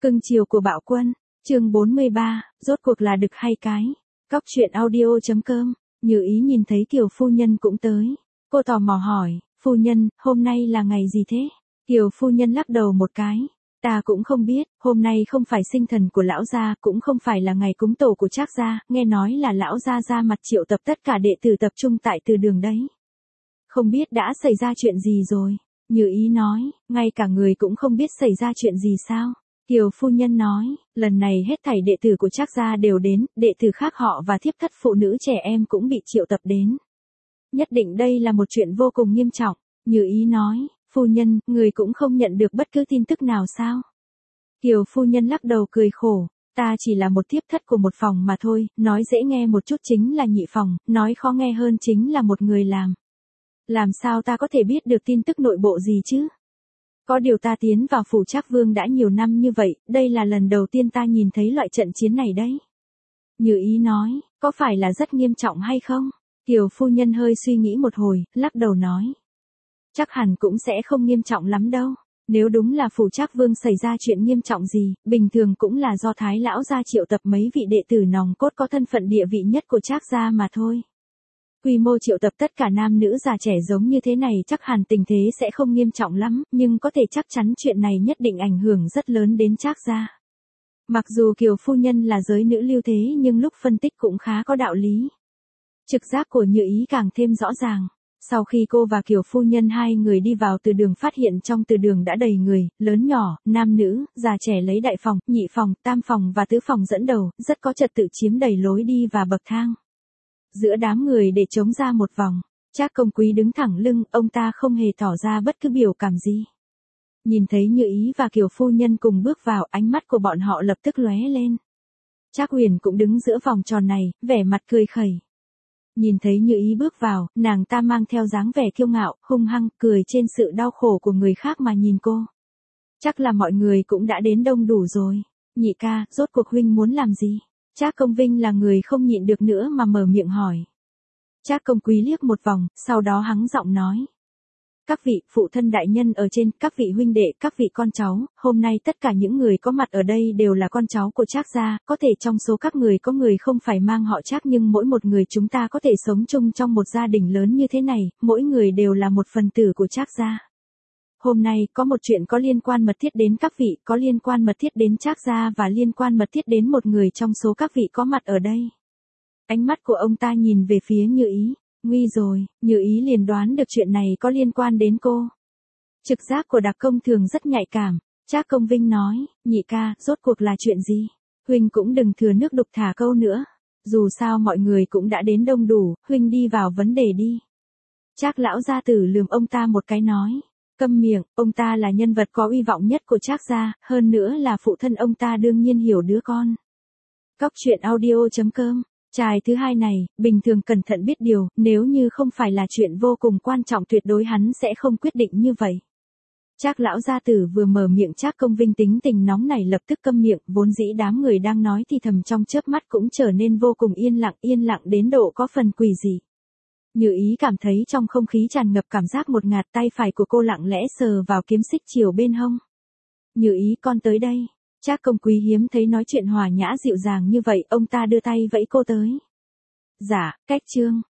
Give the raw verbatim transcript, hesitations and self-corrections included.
Cưng chiều của Bạo Quân, chương bốn mươi ba, rốt cuộc là đực hay cái. Cóc truyện audio.com, Như Ý nhìn thấy Kiều phu nhân cũng tới. Cô tò mò hỏi, phu nhân, hôm nay là ngày gì thế? Kiều phu nhân lắc đầu một cái. Ta cũng không biết, hôm nay không phải sinh thần của lão gia, cũng không phải là ngày cúng tổ của Trác gia, nghe nói là lão gia ra mặt triệu tập tất cả đệ tử tập trung tại từ đường đấy. Không biết đã xảy ra chuyện gì rồi? Như Ý nói, ngay cả người cũng không biết xảy ra chuyện gì sao? Kiều phu nhân nói, lần này hết thảy đệ tử của Trác gia đều đến, đệ tử khác họ và thiếp thất phụ nữ trẻ em cũng bị triệu tập đến. Nhất định đây là một chuyện vô cùng nghiêm trọng. Như Ý nói, phu nhân, người cũng không nhận được bất cứ tin tức nào sao? Kiều phu nhân lắc đầu cười khổ, ta chỉ là một thiếp thất của một phòng mà thôi, nói dễ nghe một chút chính là nhị phòng, nói khó nghe hơn chính là một người làm. Làm sao ta có thể biết được tin tức nội bộ gì chứ? Có điều ta tiến vào phủ Trác Vương đã nhiều năm như vậy, đây là lần đầu tiên ta nhìn thấy loại trận chiến này đấy. Như Ý nói, có phải là rất nghiêm trọng hay không? Kiều phu nhân hơi suy nghĩ một hồi, lắc đầu nói. Chắc hẳn cũng sẽ không nghiêm trọng lắm đâu. Nếu đúng là phủ Trác Vương xảy ra chuyện nghiêm trọng gì, bình thường cũng là do Thái lão gia triệu tập mấy vị đệ tử nòng cốt có thân phận địa vị nhất của Trác gia mà thôi. Quy mô triệu tập tất cả nam nữ già trẻ giống như thế này chắc hẳn tình thế sẽ không nghiêm trọng lắm, nhưng có thể chắc chắn chuyện này nhất định ảnh hưởng rất lớn đến Trác gia. Mặc dù Kiều phu nhân là giới nữ lưu thế nhưng lúc phân tích cũng khá có đạo lý. Trực giác của Như Ý càng thêm rõ ràng. Sau khi cô và Kiều phu nhân hai người đi vào từ đường phát hiện trong từ đường đã đầy người, lớn nhỏ, nam nữ, già trẻ lấy đại phòng, nhị phòng, tam phòng và tứ phòng dẫn đầu, rất có trật tự chiếm đầy lối đi và bậc thang. Giữa đám người để trống ra một vòng, Trác Công Quý đứng thẳng lưng, ông ta không hề tỏ ra bất cứ biểu cảm gì. Nhìn thấy Như Ý và Kiều phu nhân cùng bước vào, ánh mắt của bọn họ lập tức lóe lên. Trác Huyền cũng đứng giữa vòng tròn này, vẻ mặt cười khẩy. Nhìn thấy Như Ý bước vào, nàng ta mang theo dáng vẻ kiêu ngạo, hung hăng, cười trên sự đau khổ của người khác mà nhìn cô. Chắc là mọi người cũng đã đến đông đủ rồi. Nhị ca, rốt cuộc huynh muốn làm gì? Trác Công Vinh là người không nhịn được nữa mà mở miệng hỏi. Trác Công Quý liếc một vòng, sau đó hắng giọng nói. Các vị, phụ thân đại nhân ở trên, các vị huynh đệ, các vị con cháu, hôm nay tất cả những người có mặt ở đây đều là con cháu của Trác gia, có thể trong số các người có người không phải mang họ Trác nhưng mỗi một người chúng ta có thể sống chung trong một gia đình lớn như thế này, mỗi người đều là một phần tử của Trác gia. Hôm nay, có một chuyện có liên quan mật thiết đến các vị, có liên quan mật thiết đến Trác gia và liên quan mật thiết đến một người trong số các vị có mặt ở đây. Ánh mắt của ông ta nhìn về phía Như Ý. Nguy rồi, Như Ý liền đoán được chuyện này có liên quan đến cô. Trực giác của Đặc Công thường rất nhạy cảm. Trác Công Vinh nói, nhị ca, rốt cuộc là chuyện gì? Huynh cũng đừng thừa nước đục thả câu nữa. Dù sao mọi người cũng đã đến đông đủ, huynh đi vào vấn đề đi. Trác lão gia tử lườm ông ta một cái nói. Câm miệng, ông ta là nhân vật có uy vọng nhất của Trác gia, hơn nữa là phụ thân ông ta đương nhiên hiểu đứa con. Cóc truyện audio.com, Trai thứ hai này, bình thường cẩn thận biết điều, nếu như không phải là chuyện vô cùng quan trọng tuyệt đối hắn sẽ không quyết định như vậy. Trác lão gia tử vừa mở miệng Trác Công Vinh tính tình nóng này lập tức câm miệng, vốn dĩ đám người đang nói thì thầm trong chớp mắt cũng trở nên vô cùng yên lặng, yên lặng đến độ có phần quỷ dị. Như Ý cảm thấy trong không khí tràn ngập cảm giác một ngạt, tay phải của cô lặng lẽ sờ vào kiếm xích chiều bên hông. Như Ý, con tới đây. Trác Công Quý hiếm thấy nói chuyện hòa nhã dịu dàng như vậy, ông ta đưa tay vẫy cô tới. Dạ, cách chương.